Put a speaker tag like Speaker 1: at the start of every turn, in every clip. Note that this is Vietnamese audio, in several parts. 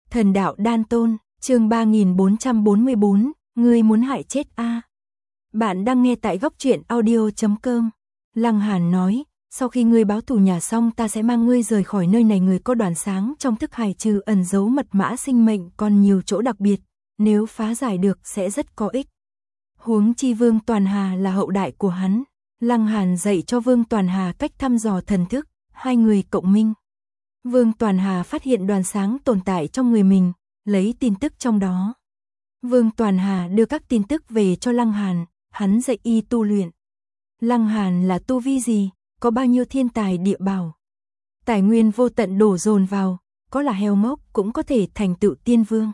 Speaker 1: Thần đạo đan tôn, chương 3444, ngươi muốn hại chết a. Bạn đang nghe tại góc truyện audio.com. Lăng Hàn nói, sau khi ngươi báo thù nhà xong ta sẽ mang ngươi rời khỏi nơi này. Người có đoàn sáng trong thức hải trừ ẩn giấu mật mã sinh mệnh còn nhiều chỗ đặc biệt, nếu phá giải được sẽ rất có ích. Huống chi Vương Toàn Hà là hậu đại của hắn. Lăng Hàn dạy cho Vương Toàn Hà cách thăm dò thần thức, hai người cộng minh. Vương Toàn Hà phát hiện đoàn sáng tồn tại trong người mình, lấy tin tức trong đó. Vương Toàn Hà đưa các tin tức về cho Lăng Hàn, hắn dạy y tu luyện. Lăng Hàn là tu vi gì, có bao nhiêu thiên tài địa bảo. Tài nguyên vô tận đổ dồn vào, có là heo mốc cũng có thể thành tựu tiên vương.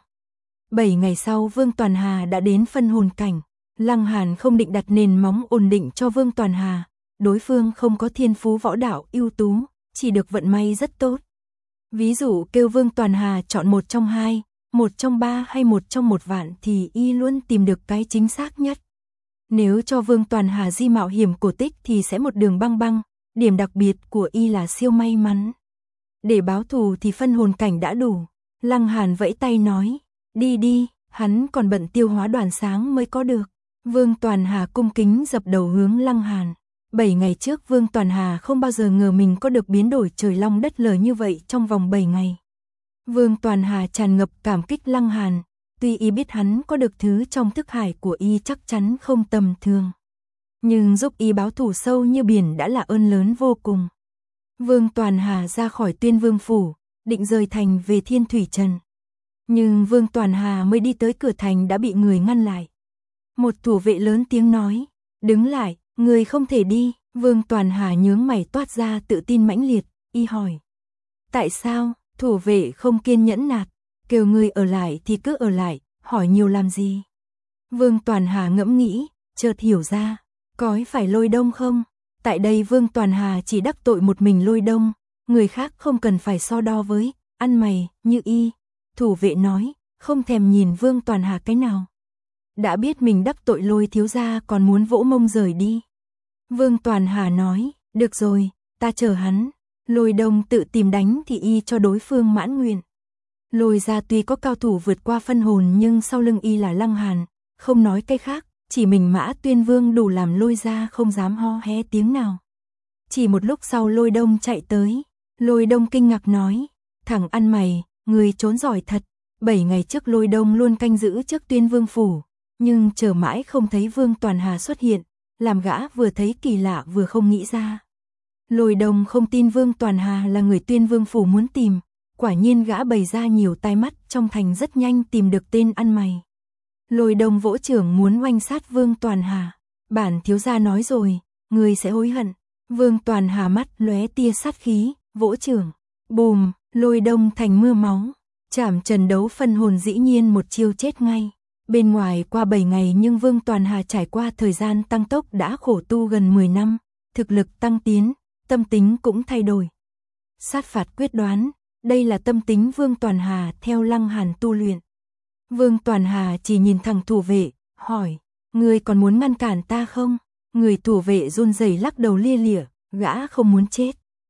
Speaker 1: 7 ngày sau Vương Toàn Hà đã đến phân hồn cảnh. Lăng Hàn không định đặt nền móng ổn định cho Vương Toàn Hà, đối phương không có thiên phú võ đạo ưu tú, chỉ được vận may rất tốt. Ví dụ kêu Vương Toàn Hà chọn một trong hai, một trong ba hay một trong một vạn thì y luôn tìm được cái chính xác nhất. Nếu cho Vương Toàn Hà di mạo hiểm cổ tích thì sẽ một đường băng băng, điểm đặc biệt của y là siêu may mắn. Để báo thù thì phân hồn cảnh đã đủ. Lăng Hàn vẫy tay nói, đi đi, hắn còn bận tiêu hóa đoàn sáng mới có được. Vương Toàn Hà cung kính dập đầu hướng Lăng Hàn. 7 ngày trước Vương Toàn Hà không bao giờ ngờ mình có được biến đổi trời long đất lở như vậy trong vòng 7 ngày. Vương Toàn Hà tràn ngập cảm kích Lăng Hàn, tuy y biết hắn có được thứ trong thức hải của y chắc chắn không tầm thường. Nhưng giúp y báo thù sâu như biển đã là ơn lớn vô cùng. Vương Toàn Hà ra khỏi Tuyên Vương phủ, định rời thành về Thiên Thủy Trần. Nhưng Vương Toàn Hà mới đi tới cửa thành đã bị người ngăn lại. Một thủ vệ lớn tiếng nói, đứng lại, người không thể đi. Vương Toàn Hà nhướng mày toát ra tự tin mãnh liệt, y hỏi. Tại sao? Thủ vệ không kiên nhẫn nạt, kêu người ở lại thì cứ ở lại, hỏi nhiều làm gì? Vương Toàn Hà ngẫm nghĩ, chợt hiểu ra, có phải Lôi Đông không? Tại đây Vương Toàn Hà chỉ đắc tội một mình Lôi Đông, người khác không cần phải so đo với, ăn mày, như y. Thủ vệ nói, không thèm nhìn Vương Toàn Hà cái nào. Đã biết mình đắc tội Lôi thiếu gia còn muốn vỗ mông rời đi. Vương Toàn Hà nói, được rồi, ta chờ hắn. Lôi Đông tự tìm đánh thì y cho đối phương mãn nguyện. Lôi gia tuy có cao thủ vượt qua phân hồn nhưng sau lưng y là Lăng Hàn, không nói cái khác, chỉ mình Mã Tuyên Vương đủ làm Lôi gia không dám ho hé tiếng nào. Chỉ một lúc sau Lôi Đông chạy tới, Lôi Đông kinh ngạc nói, thằng ăn mày, người trốn giỏi thật. 7 ngày trước Lôi Đông luôn canh giữ trước Tuyên Vương phủ, nhưng chờ mãi không thấy Vương Toàn Hà xuất hiện, làm gã vừa thấy kỳ lạ vừa không nghĩ ra. Lôi Đông không tin Vương Toàn Hà là người Tuyên Vương phủ muốn tìm, quả nhiên gã bày ra nhiều tai mắt trong thành rất nhanh tìm được tên ăn mày. Lôi Đông vỗ trưởng muốn oanh sát Vương Toàn Hà, bản thiếu gia nói rồi, người sẽ hối hận. Vương Toàn Hà mắt lóe tia sát khí, vỗ trưởng, bùm, Lôi Đông thành mưa máu, chảm trần đấu phân hồn dĩ nhiên một chiêu chết ngay. Bên ngoài qua 7 ngày nhưng Vương Toàn Hà trải qua thời gian tăng tốc đã khổ tu gần 10 năm, thực lực tăng tiến, tâm tính cũng thay đổi. Sát phạt quyết đoán, đây là tâm tính Vương Toàn Hà theo Lăng Hàn tu luyện. Vương Toàn Hà chỉ nhìn thằng thủ vệ, hỏi, ngươi còn muốn ngăn cản ta không? Người thủ vệ run rẩy lắc đầu lia lịa, gã không muốn chết.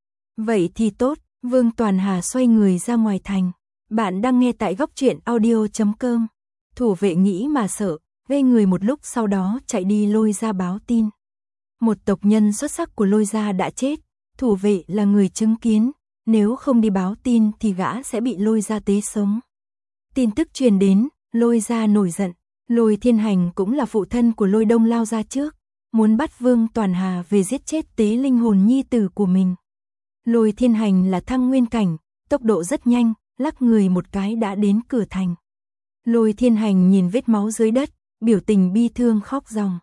Speaker 1: Vậy thì tốt, Vương Toàn Hà xoay người ra ngoài thành. Bạn đang nghe tại góc truyện audio.com. Thủ vệ nghĩ mà sợ, vây người một lúc sau đó chạy đi Lôi gia báo tin. Một tộc nhân xuất sắc của Lôi gia đã chết, thủ vệ là người chứng kiến, nếu không đi báo tin thì gã sẽ bị Lôi gia tế sống. Tin tức truyền đến, Lôi gia nổi giận, Lôi Thiên Hành cũng là phụ thân của Lôi Đông lao ra trước, muốn bắt Vương Toàn Hà về giết chết tế linh hồn nhi tử của mình. Lôi Thiên Hành là thăng nguyên cảnh, tốc độ rất nhanh, lắc người một cái đã đến cửa thành. Lôi Thiên Hành nhìn vết máu dưới đất, biểu tình bi thương khóc ròng.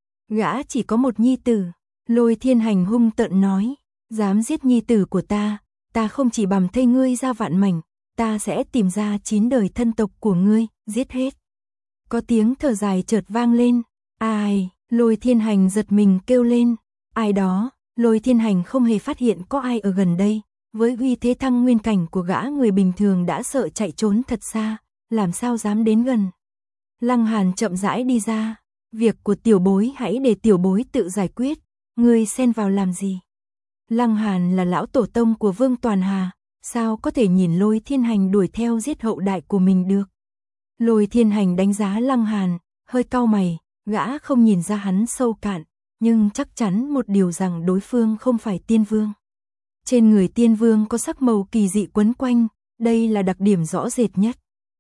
Speaker 1: Gã chỉ có một nhi tử. Lôi Thiên Hành hung tợn nói, dám giết nhi tử của ta không chỉ bầm thây ngươi ra vạn mảnh, ta sẽ tìm ra 9 đời thân tộc của ngươi, giết hết. Có tiếng thở dài chợt vang lên, ai? Lôi Thiên Hành giật mình kêu lên, ai đó? Lôi Thiên Hành không hề phát hiện có ai ở gần đây, với uy thế thăng nguyên cảnh của gã người bình thường đã sợ chạy trốn thật xa, làm sao dám đến gần. Lăng Hàn chậm rãi đi ra, việc của tiểu bối hãy để tiểu bối tự giải quyết, ngươi xen vào làm gì? Lăng Hàn là lão tổ tông của Vương Toàn Hà, sao có thể nhìn Lôi Thiên Hành đuổi theo giết hậu đại của mình được. Lôi Thiên Hành đánh giá Lăng Hàn, hơi cau mày, gã không nhìn ra hắn sâu cạn, nhưng chắc chắn một điều rằng đối phương không phải tiên vương. Trên người tiên vương có sắc màu kỳ dị quấn quanh, đây là đặc điểm rõ rệt nhất.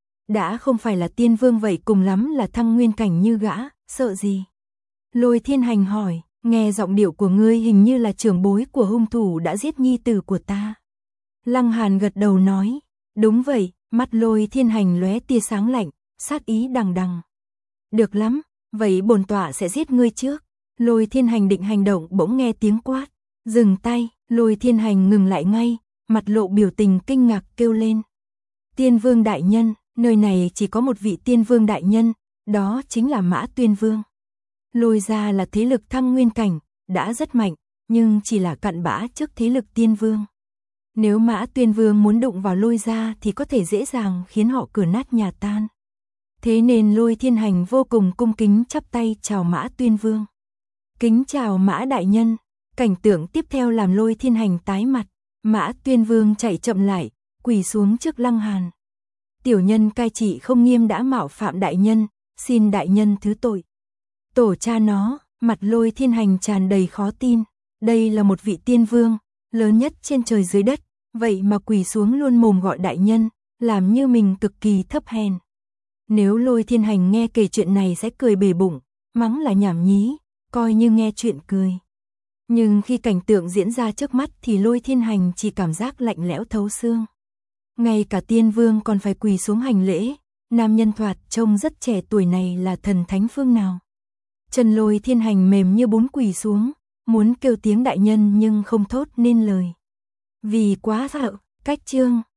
Speaker 1: Đã không phải là tiên vương vậy cùng lắm là thăng nguyên cảnh như gã, sợ gì? Lôi Thiên Hành hỏi, nghe giọng điệu của ngươi hình như là trưởng bối của hung thủ đã giết nhi tử của ta. Lăng Hàn gật đầu nói, đúng vậy, mắt Lôi Thiên Hành lóe tia sáng lạnh, sát ý đằng đằng. Được lắm, vậy bổn tọa sẽ giết ngươi trước. Lôi Thiên Hành định hành động bỗng nghe tiếng quát, dừng tay, Lôi Thiên Hành ngừng lại ngay, mặt lộ biểu tình kinh ngạc kêu lên. Tiên vương đại nhân, nơi này chỉ có một vị tiên vương đại nhân, đó chính là Mã Tuyên Vương. Lôi gia là thế lực thăng nguyên cảnh, đã rất mạnh, nhưng chỉ là cặn bã trước thế lực tiên vương. Nếu Mã Tuyên Vương muốn đụng vào Lôi gia thì có thể dễ dàng khiến họ cửa nát nhà tan. Thế nên Lôi Thiên Hành vô cùng cung kính chắp tay chào Mã Tuyên Vương. Kính chào Mã đại nhân. Cảnh tượng tiếp theo làm Lôi Thiên Hành tái mặt. Mã Tuyên Vương chạy chậm lại, quỳ xuống trước Lăng Hàn. Tiểu nhân cai trị không nghiêm đã mạo phạm đại nhân, xin đại nhân thứ tội. Tổ cha nó, mặt Lôi Thiên Hành tràn đầy khó tin. Đây là một vị tiên vương, lớn nhất trên trời dưới đất, vậy mà quỳ xuống luôn mồm gọi đại nhân, làm như mình cực kỳ thấp hèn. Nếu Lôi Thiên Hành nghe kể chuyện này sẽ cười bể bụng, mắng là nhảm nhí, coi như nghe chuyện cười. Nhưng khi cảnh tượng diễn ra trước mắt thì Lôi Thiên Hành chỉ cảm giác lạnh lẽo thấu xương. Ngay cả tiên vương còn phải quỳ xuống hành lễ, nam nhân thoạt trông rất trẻ tuổi này là thần thánh phương nào. Chân Lôi Thiên Hành mềm như bún quỳ xuống, muốn kêu tiếng đại nhân nhưng không thốt nên lời. Vì quá sợ, cách chương